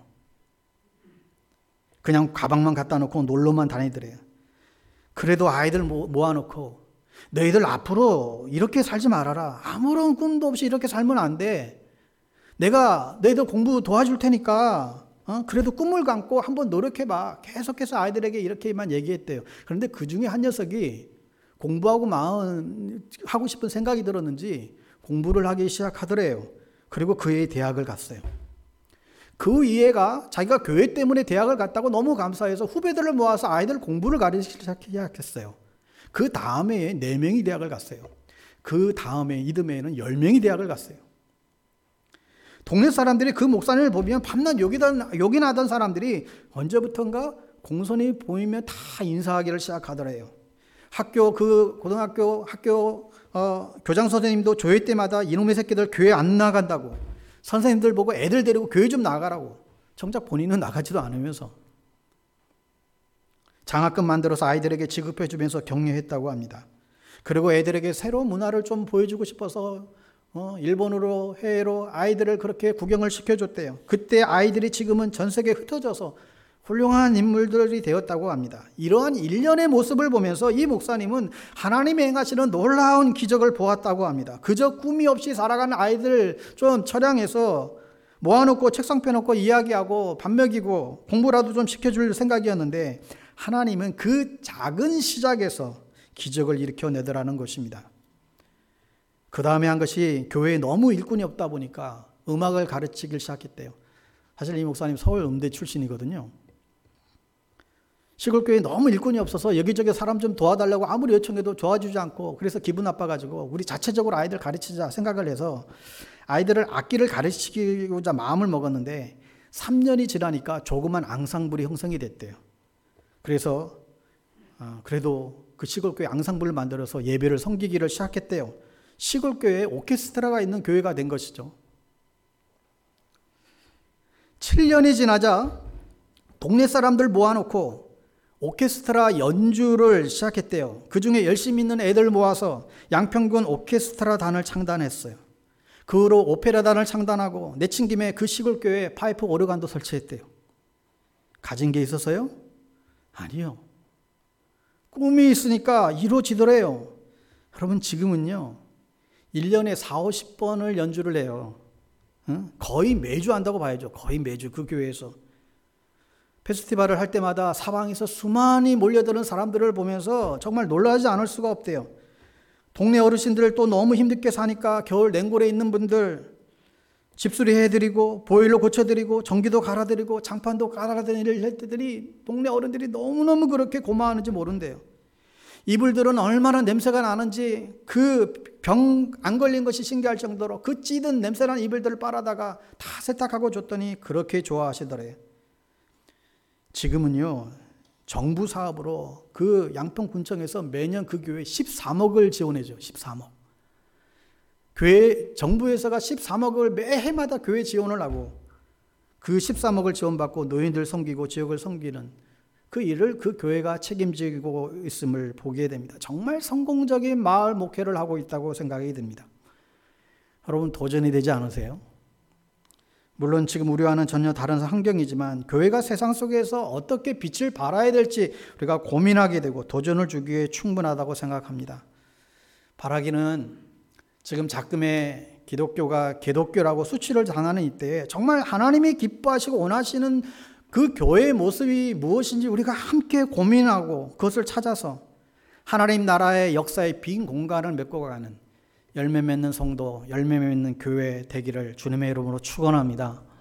그냥 가방만 갖다 놓고 놀러만 다니더래요. 그래도 아이들 모아놓고 너희들 앞으로 이렇게 살지 말아라. 아무런 꿈도 없이 이렇게 살면 안 돼. 내가 너희들 공부 도와줄 테니까 어? 그래도 꿈을 감고 한번 노력해봐. 계속해서 아이들에게 이렇게만 얘기했대요. 그런데 그 중에 한 녀석이 공부하고 마음 하고 싶은 생각이 들었는지 공부를 하기 시작하더래요. 그리고 그 애 대학을 갔어요. 그 이해가 자기가 교회 때문에 대학을 갔다고 너무 감사해서 후배들을 모아서 아이들 공부를 가르치기 시작했어요. 그 다음에 네 명이 대학을 갔어요. 그 다음에 이듬해에는 열 명이 대학을 갔어요. 동네 사람들이 그 목사님을 보면 밤낮 요긴하던 사람들이 언제부턴가 공손히 보이면 다 인사하기를 시작하더래요. 학교 그 고등학교 학교 어, 교장 선생님도 조회 때마다 이놈의 새끼들 교회 안 나간다고 선생님들 보고 애들 데리고 교회 좀 나가라고. 정작 본인은 나가지도 않으면서 장학금 만들어서 아이들에게 지급해 주면서 격려했다고 합니다. 그리고 애들에게 새로운 문화를 좀 보여주고 싶어서 어, 일본으로 해외로 아이들을 그렇게 구경을 시켜줬대요. 그때 아이들이 지금은 전 세계에 흩어져서 훌륭한 인물들이 되었다고 합니다. 이러한 일련의 모습을 보면서 이 목사님은 하나님이 행하시는 놀라운 기적을 보았다고 합니다. 그저 꿈이 없이 살아가는 아이들 좀 처량해서 모아놓고 책상 펴놓고 이야기하고 밥 먹이고 공부라도 좀 시켜줄 생각이었는데 하나님은 그 작은 시작에서 기적을 일으켜내더라는 것입니다. 그 다음에 한 것이 교회에 너무 일꾼이 없다 보니까 음악을 가르치기 시작했대요. 사실 이 목사님 서울 음대 출신이거든요. 시골교회에 너무 일꾼이 없어서 여기저기 사람 좀 도와달라고 아무리 요청해도 도와주지 않고 그래서 기분 나빠가지고 우리 자체적으로 아이들 가르치자 생각을 해서 아이들을 악기를 가르치고자 마음을 먹었는데 삼 년이 지나니까 조그만 앙상블이 형성이 됐대요. 그래서 그래도 그 시골교회 앙상블을 만들어서 예배를 섬기기를 시작했대요. 시골교회에 오케스트라가 있는 교회가 된 것이죠. 칠 년이 지나자 동네 사람들 모아놓고 오케스트라 연주를 시작했대요. 그 중에 열심히 있는 애들 모아서 양평군 오케스트라 단을 창단했어요. 그 후로 오페라 단을 창단하고 내친 김에 그 시골교회에 파이프 오르간도 설치했대요. 가진 게 있어서요? 아니요. 꿈이 있으니까 이루어지더래요. 여러분 지금은요 일 년에 사오십 번을 연주를 해요. 거의 매주 한다고 봐야죠. 거의 매주 그 교회에서. 페스티벌을 할 때마다 사방에서 수많이 몰려드는 사람들을 보면서 정말 놀라지 않을 수가 없대요. 동네 어르신들 또 너무 힘들게 사니까 겨울 냉골에 있는 분들 집수리 해드리고 보일러 고쳐드리고 전기도 갈아드리고 장판도 갈아드리는 일들이 동네 어른들이 너무너무 그렇게 고마워하는지 모른대요. 이불들은 얼마나 냄새가 나는지 그 병 안 걸린 것이 신기할 정도로 그 찌든 냄새나는 이불들을 빨아다가 다 세탁하고 줬더니 그렇게 좋아하시더래요. 지금은요 정부 사업으로 그 양평군청에서 매년 그 교회에 십삼억을 지원해줘. 십삼억. 교회 정부에서가 십삼억을 매해마다 교회 지원을 하고 그 십삼억을 지원받고 노인들 섬기고 지역을 섬기는 그 일을 그 교회가 책임지고 있음을 보게 됩니다. 정말 성공적인 마을 목회를 하고 있다고 생각이 듭니다. 여러분 도전이 되지 않으세요? 물론 지금 우리와는 전혀 다른 환경이지만 교회가 세상 속에서 어떻게 빛을 발해야 될지 우리가 고민하게 되고 도전을 주기에 충분하다고 생각합니다. 바라기는 지금 작금의 기독교가 개독교라고 수치를 당하는 이때에 정말 하나님이 기뻐하시고 원하시는 그 교회의 모습이 무엇인지 우리가 함께 고민하고 그것을 찾아서 하나님 나라의 역사의 빈 공간을 메꿔가는 열매 맺는 성도, 열매 맺는 교회 되기를 주님의 이름으로 축원합니다.